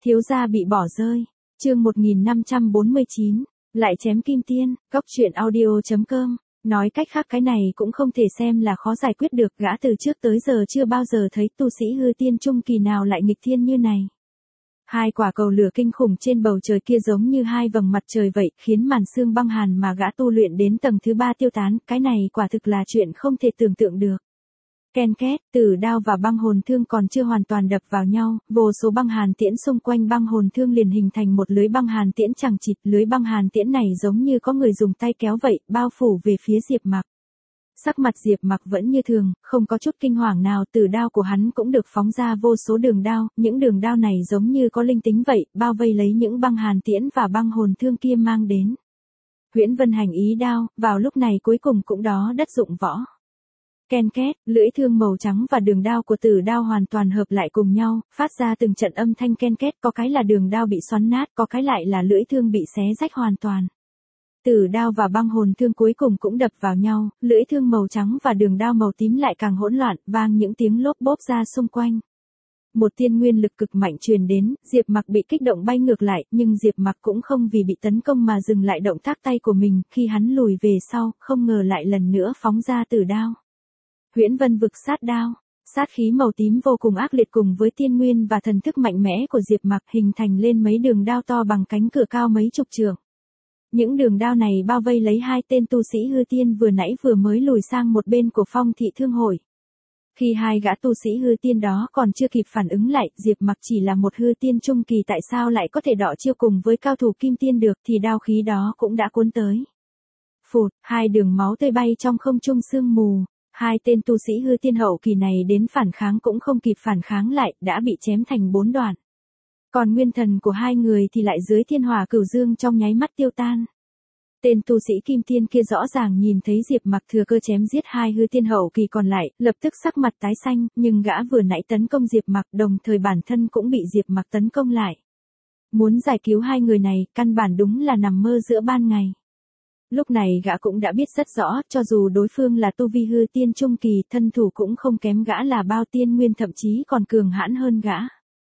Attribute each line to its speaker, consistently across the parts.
Speaker 1: Thiếu gia bị bỏ rơi. Chương 1549, lại chém kim tiên. Góc truyện audio.com. Nói cách khác cái này cũng không thể xem là khó giải quyết được, gã từ trước tới giờ chưa bao giờ thấy tu sĩ hư tiên trung kỳ nào lại nghịch thiên như này. Hai quả cầu lửa kinh khủng trên bầu trời kia giống như hai vầng mặt trời vậy, khiến màn sương băng hàn mà gã tu luyện đến tầng thứ 3 tiêu tán, cái này quả thực là chuyện không thể tưởng tượng được. Ken két, tử đao và băng hồn thương còn chưa hoàn toàn đập vào nhau, vô số băng hàn tiễn xung quanh băng hồn thương liền hình thành một lưới băng hàn tiễn chằng chịt, lưới băng hàn tiễn này giống như có người dùng tay kéo vậy, bao phủ về phía Diệp Mặc. Sắc mặt Diệp Mặc vẫn như thường, không có chút kinh hoàng nào, tử đao của hắn cũng được phóng ra vô số đường đao, những đường đao này giống như có linh tính vậy, bao vây lấy những băng hàn tiễn và băng hồn thương kia mang đến. Huyễn Vân Hành ý đao, vào lúc này cuối cùng cũng đó đất dụng võ. Ken két, lưỡi thương màu trắng và đường đao của tử đao hoàn toàn hợp lại cùng nhau, phát ra từng trận âm thanh ken két, có cái là đường đao bị xoắn nát, có cái lại là lưỡi thương bị xé rách hoàn toàn. Tử đao và băng hồn thương cuối cùng cũng đập vào nhau, lưỡi thương màu trắng và đường đao màu tím lại càng hỗn loạn, vang những tiếng lốp bốp ra xung quanh. Một tiên nguyên lực cực mạnh truyền đến, Diệp Mặc bị kích động bay ngược lại, nhưng Diệp Mặc cũng không vì bị tấn công mà dừng lại động tác tay của mình, khi hắn lùi về sau, không ngờ lại lần nữa phóng ra tử đao. Huyễn Vân vực sát đao, sát khí màu tím vô cùng ác liệt cùng với tiên nguyên và thần thức mạnh mẽ của Diệp Mặc hình thành lên mấy đường đao to bằng cánh cửa cao mấy chục trượng. Những đường đao này bao vây lấy hai tên tu sĩ hư tiên vừa nãy vừa mới lùi sang một bên của Phong Thị Thương Hội. Khi hai gã tu sĩ hư tiên đó còn chưa kịp phản ứng lại, Diệp Mặc chỉ là một hư tiên trung kỳ tại sao lại có thể đọ chiêu cùng với cao thủ kim tiên được, thì đao khí đó cũng đã cuốn tới. Phụt, hai đường máu tươi bay trong không trung sương mù. Hai tên tu sĩ hư tiên hậu kỳ này đến phản kháng cũng không kịp phản kháng lại, đã bị chém thành 4 đoạn. Còn nguyên thần của hai người thì lại dưới thiên hỏa cửu dương trong nháy mắt tiêu tan. Tên tu sĩ kim tiên kia rõ ràng nhìn thấy Diệp Mặc thừa cơ chém giết hai hư tiên hậu kỳ còn lại, lập tức sắc mặt tái xanh, nhưng gã vừa nãy tấn công Diệp Mặc đồng thời bản thân cũng bị Diệp Mặc tấn công lại. Muốn giải cứu hai người này, căn bản đúng là nằm mơ giữa ban ngày. Lúc này gã cũng đã biết rất rõ, cho dù đối phương là tu vi hư tiên trung kỳ, thân thủ cũng không kém gã là bao tiên nguyên, thậm chí còn cường hãn hơn gã.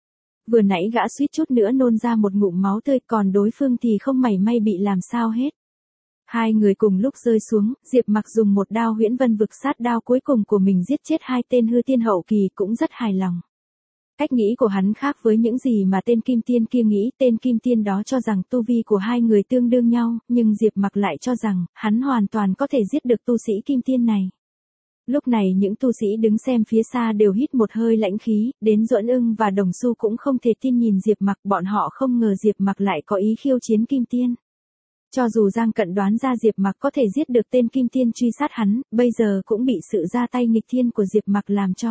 Speaker 1: Vừa nãy gã suýt chút nữa nôn ra một ngụm máu tươi, còn đối phương thì không mảy may bị làm sao hết. Hai người cùng lúc rơi xuống, Diệp Mặc dùng một đao Huyễn Vân vực sát đao cuối cùng của mình giết chết hai tên hư tiên hậu kỳ cũng rất hài lòng. Cách nghĩ của hắn khác với những gì mà tên kim tiên kia nghĩ, tên kim tiên đó cho rằng tu vi của hai người tương đương nhau, nhưng Diệp Mặc lại cho rằng, hắn hoàn toàn có thể giết được tu sĩ kim tiên này. Lúc này những tu sĩ đứng xem phía xa đều hít một hơi lãnh khí, đến Duẫn Ưng và Đồng Xu cũng không thể tin nhìn Diệp Mặc, bọn họ không ngờ Diệp Mặc lại có ý khiêu chiến kim tiên. Cho dù Giang Cận đoán ra Diệp Mặc có thể giết được tên kim tiên truy sát hắn, bây giờ cũng bị sự ra tay nghịch thiên của Diệp Mặc làm cho.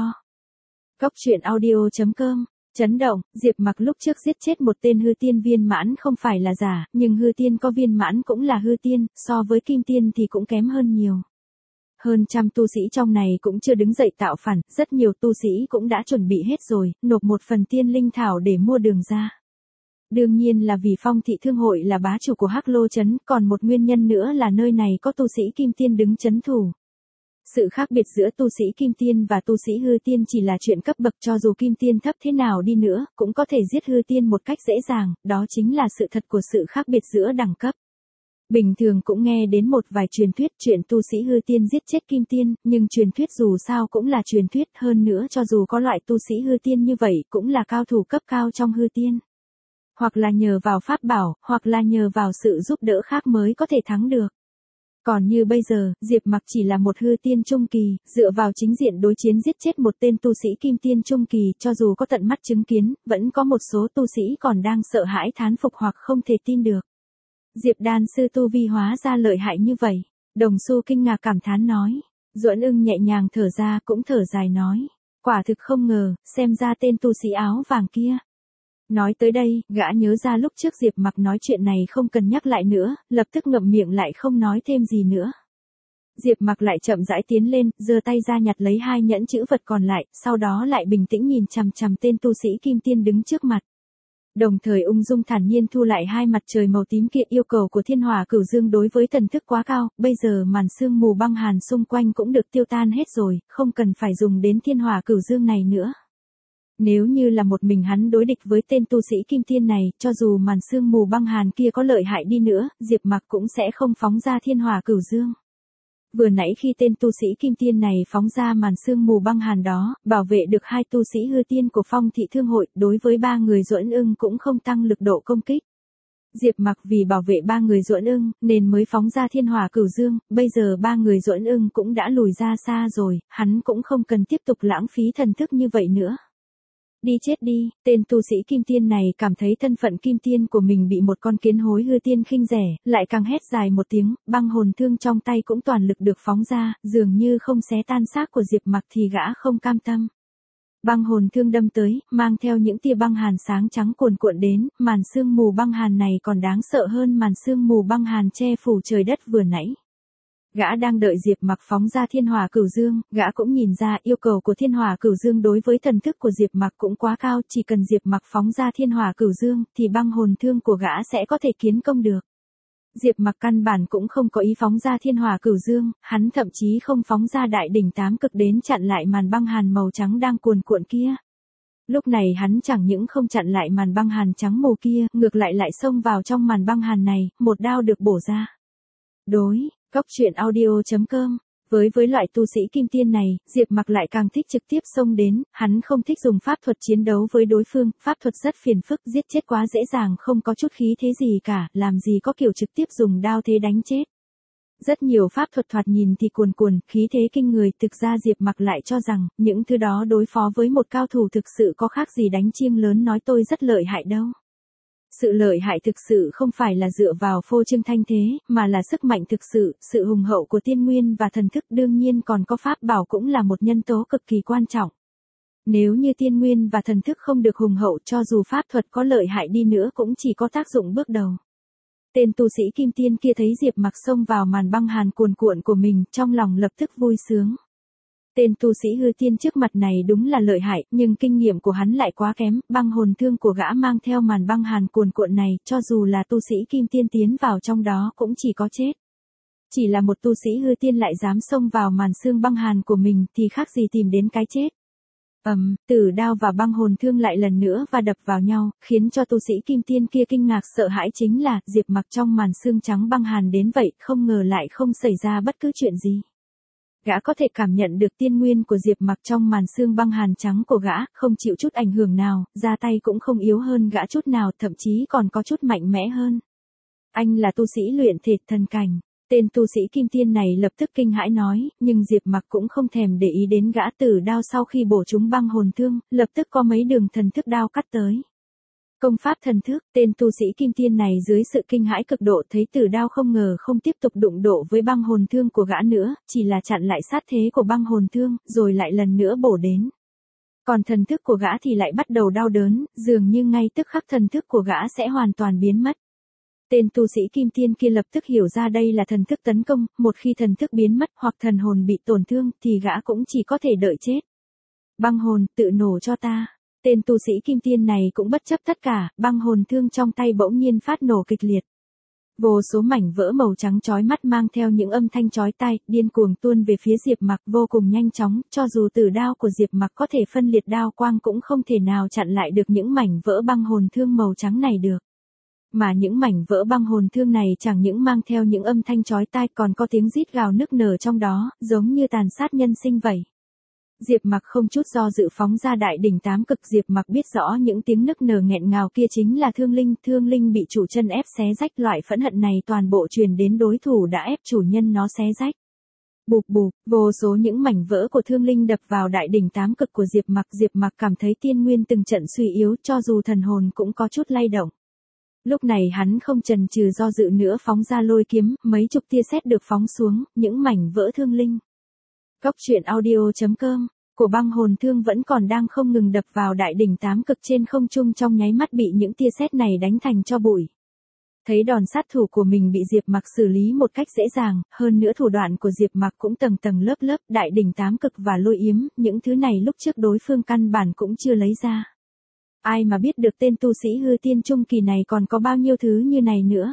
Speaker 1: Góc truyện audio.com, chấn động, Diệp Mặc lúc trước giết chết một tên hư tiên viên mãn không phải là giả, nhưng hư tiên có viên mãn cũng là hư tiên, so với kim tiên thì cũng kém hơn nhiều. Hơn trăm tu sĩ trong này cũng chưa đứng dậy tạo phản, rất nhiều tu sĩ cũng đã chuẩn bị hết rồi, nộp một phần tiên linh thảo để mua đường ra. Đương nhiên là vì Phong Thị Thương Hội là bá chủ của Hắc Lô Trấn, còn một nguyên nhân nữa là nơi này có tu sĩ kim tiên đứng trấn thủ. Sự khác biệt giữa tu sĩ kim tiên và tu sĩ hư tiên chỉ là chuyện cấp bậc, cho dù kim tiên thấp thế nào đi nữa, cũng có thể giết hư tiên một cách dễ dàng, đó chính là sự thật của sự khác biệt giữa đẳng cấp. Bình thường cũng nghe đến một vài truyền thuyết chuyện tu sĩ hư tiên giết chết kim tiên, nhưng truyền thuyết dù sao cũng là truyền thuyết, hơn nữa cho dù có loại tu sĩ hư tiên như vậy cũng là cao thủ cấp cao trong hư tiên. Hoặc là nhờ vào pháp bảo, hoặc là nhờ vào sự giúp đỡ khác mới có thể thắng được. Còn như bây giờ, Diệp Mặc chỉ là một hư tiên trung kỳ, dựa vào chính diện đối chiến giết chết một tên tu sĩ kim tiên trung kỳ, cho dù có tận mắt chứng kiến, vẫn có một số tu sĩ còn đang sợ hãi thán phục hoặc không thể tin được. Diệp đan sư tu vi hóa ra lợi hại như vậy. Đồng Xu kinh ngạc cảm thán nói. Duẫn Ưng nhẹ nhàng thở ra cũng thở dài nói. Quả thực không ngờ, xem ra tên tu sĩ áo vàng kia. Nói tới đây, gã nhớ ra lúc trước Diệp Mặc nói chuyện này không cần nhắc lại nữa, lập tức ngậm miệng lại không nói thêm gì nữa. Diệp Mặc lại chậm rãi tiến lên, giơ tay ra nhặt lấy hai nhẫn chữ vật còn lại, sau đó lại bình tĩnh nhìn chằm chằm tên tu sĩ kim tiên đứng trước mặt. Đồng thời ung dung thản nhiên thu lại hai mặt trời màu tím kia, yêu cầu của thiên hỏa cửu dương đối với thần thức quá cao, bây giờ màn sương mù băng hàn xung quanh cũng được tiêu tan hết rồi, không cần phải dùng đến thiên hỏa cửu dương này nữa. Nếu như là một mình hắn đối địch với tên tu sĩ kim tiên này, cho dù màn sương mù băng hàn kia có lợi hại đi nữa, Diệp Mặc cũng sẽ không phóng ra thiên hỏa cửu dương. Vừa nãy khi tên tu sĩ kim tiên này phóng ra màn sương mù băng hàn đó, bảo vệ được hai tu sĩ hư tiên của Phong Thị Thương Hội, đối với ba người Duẫn Ưng cũng không tăng lực độ công kích. Diệp Mặc vì bảo vệ ba người Duẫn Ưng, nên mới phóng ra thiên hỏa cửu dương, bây giờ ba người Duẫn Ưng cũng đã lùi ra xa rồi, hắn cũng không cần tiếp tục lãng phí thần thức như vậy nữa. Đi chết đi, tên tu sĩ kim tiên này cảm thấy thân phận kim tiên của mình bị một con kiến hối hư tiên khinh rẻ, lại càng hét dài một tiếng, băng hồn thương trong tay cũng toàn lực được phóng ra, dường như không xé tan xác của Diệp Mặc thì gã không cam tâm. Băng hồn thương đâm tới, mang theo những tia băng hàn sáng trắng cuồn cuộn đến, màn sương mù băng hàn này còn đáng sợ hơn màn sương mù băng hàn che phủ trời đất vừa nãy. Gã đang đợi Diệp Mặc phóng ra thiên hỏa cửu dương, gã cũng nhìn ra yêu cầu của thiên hỏa cửu dương đối với thần thức của Diệp Mặc cũng quá cao, chỉ cần Diệp Mặc phóng ra thiên hỏa cửu dương thì băng hồn thương của gã sẽ có thể kiến công được. Diệp Mặc căn bản cũng không có ý phóng ra thiên hỏa cửu dương, hắn thậm chí không phóng ra đại đỉnh tám cực đến chặn lại màn băng hàn màu trắng đang cuồn cuộn kia. Lúc này hắn chẳng những không chặn lại màn băng hàn trắng mù kia, ngược lại lại xông vào trong màn băng hàn này, một đao được bổ ra. Đối, Cóc Truyện Audio.com. Với loại tu sĩ kim tiên này, Diệp Mặc lại càng thích trực tiếp xông đến, hắn không thích dùng pháp thuật chiến đấu với đối phương, pháp thuật rất phiền phức, giết chết quá dễ dàng, không có chút khí thế gì cả, làm gì có kiểu trực tiếp dùng đao thế đánh chết. Rất nhiều pháp thuật thoạt nhìn thì cuồn cuồn, khí thế kinh người, thực ra Diệp Mặc lại cho rằng, những thứ đó đối phó với một cao thủ thực sự có khác gì đánh chiêng lớn nói tôi rất lợi hại đâu. Sự lợi hại thực sự không phải là dựa vào phô trương thanh thế, mà là sức mạnh thực sự, sự hùng hậu của tiên nguyên và thần thức, đương nhiên còn có pháp bảo cũng là một nhân tố cực kỳ quan trọng. Nếu như tiên nguyên và thần thức không được hùng hậu, cho dù pháp thuật có lợi hại đi nữa cũng chỉ có tác dụng bước đầu. Tên tu sĩ kim tiên kia thấy Diệp Mặc xông vào màn băng hàn cuồn cuộn của mình, trong lòng lập tức vui sướng. Tên tu sĩ hư tiên trước mặt này đúng là lợi hại, nhưng kinh nghiệm của hắn lại quá kém, băng hồn thương của gã mang theo màn băng hàn cuồn cuộn này, cho dù là tu sĩ kim tiên tiến vào trong đó cũng chỉ có chết. Chỉ là một tu sĩ hư tiên lại dám xông vào màn xương băng hàn của mình thì khác gì tìm đến cái chết. Tử đao và băng hồn thương lại lần nữa và đập vào nhau, khiến cho tu sĩ kim tiên kia kinh ngạc sợ hãi chính là, Diệp Mặc trong màn xương trắng băng hàn đến vậy, không ngờ lại không xảy ra bất cứ chuyện gì. Gã có thể cảm nhận được tiên nguyên của Diệp Mặc trong màn xương băng hàn trắng của gã, không chịu chút ảnh hưởng nào, ra tay cũng không yếu hơn gã chút nào, thậm chí còn có chút mạnh mẽ hơn. Anh là tu sĩ luyện thể thần cảnh. Tên tu sĩ kim tiên này lập tức kinh hãi nói, nhưng Diệp Mặc cũng không thèm để ý đến gã. Tử đao sau khi bổ trúng băng hồn thương, lập tức có mấy đường thần thức đao cắt tới. Công pháp thần thức, tên tu sĩ kim tiên này dưới sự kinh hãi cực độ thấy tử đao không ngờ không tiếp tục đụng độ với băng hồn thương của gã nữa, chỉ là chặn lại sát thế của băng hồn thương, rồi lại lần nữa bổ đến. Còn thần thức của gã thì lại bắt đầu đau đớn, dường như ngay tức khắc thần thức của gã sẽ hoàn toàn biến mất. Tên tu sĩ kim tiên kia lập tức hiểu ra đây là thần thức tấn công, một khi thần thức biến mất hoặc thần hồn bị tổn thương thì gã cũng chỉ có thể đợi chết. Băng hồn, tự nổ cho ta. Tên tu sĩ kim tiên này cũng bất chấp tất cả, băng hồn thương trong tay bỗng nhiên phát nổ kịch liệt. Vô số mảnh vỡ màu trắng chói mắt mang theo những âm thanh chói tai, điên cuồng tuôn về phía Diệp Mặc vô cùng nhanh chóng, cho dù tử đao của Diệp Mặc có thể phân liệt đao quang cũng không thể nào chặn lại được những mảnh vỡ băng hồn thương màu trắng này được. Mà những mảnh vỡ băng hồn thương này chẳng những mang theo những âm thanh chói tai còn có tiếng rít gào nức nở trong đó, giống như tàn sát nhân sinh vậy. Diệp Mặc không chút do dự phóng ra đại đỉnh tám cực. Diệp Mặc biết rõ những tiếng nức nở nghẹn ngào kia chính là thương linh bị chủ chân ép xé rách, loại phẫn hận này toàn bộ truyền đến đối thủ đã ép chủ nhân nó xé rách. Bụp bụp, vô số những mảnh vỡ của thương linh đập vào đại đỉnh tám cực của Diệp Mặc. Diệp Mặc cảm thấy tiên nguyên từng trận suy yếu, cho dù thần hồn cũng có chút lay động. Lúc này hắn không chần chừ do dự nữa phóng ra lôi kiếm, mấy chục tia sét được phóng xuống, những mảnh vỡ thương linh. Cóc Truyện Audio.com, của băng hồn thương vẫn còn đang không ngừng đập vào đại đỉnh tám cực trên không trung, trong nháy mắt bị những tia sét này đánh thành tro bụi. Thấy đòn sát thủ của mình bị Diệp Mặc xử lý một cách dễ dàng, hơn nữa thủ đoạn của Diệp Mặc cũng tầng tầng lớp lớp, đại đỉnh tám cực và lôi yếm, những thứ này lúc trước đối phương căn bản cũng chưa lấy ra. Ai mà biết được tên tu sĩ hư tiên trung kỳ này còn có bao nhiêu thứ như này nữa.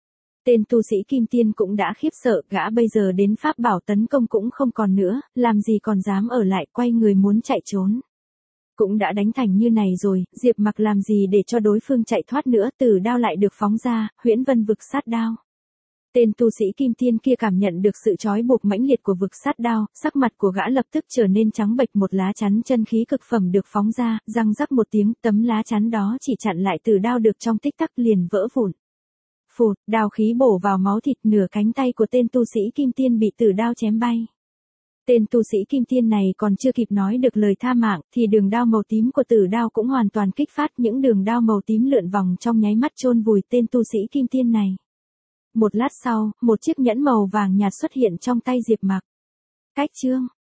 Speaker 1: Tên tu sĩ kim tiên cũng đã khiếp sợ, gã bây giờ đến pháp bảo tấn công cũng không còn nữa, làm gì còn dám ở lại, quay người muốn chạy trốn. Cũng đã đánh thành như này rồi, Diệp Mặc làm gì để cho đối phương chạy thoát nữa, tử đao lại được phóng ra, huyễn vân vực sát đao. Tên tu sĩ kim tiên kia cảm nhận được sự trói buộc mãnh liệt của vực sát đao, sắc mặt của gã lập tức trở nên trắng bệch, một lá chắn chân khí cực phẩm được phóng ra, răng rắc một tiếng, tấm lá chắn đó chỉ chặn lại tử đao được trong tích tắc liền vỡ vụn. Phụt, đao khí bổ vào máu thịt, nửa cánh tay của tên tu sĩ kim tiên bị tử đao chém bay. Tên tu sĩ kim tiên này còn chưa kịp nói được lời tha mạng, thì đường đao màu tím của tử đao cũng hoàn toàn kích phát, những đường đao màu tím lượn vòng trong nháy mắt chôn vùi tên tu sĩ kim tiên này. Một lát sau, một chiếc nhẫn màu vàng nhạt xuất hiện trong tay Diệp Mặc. Cách chương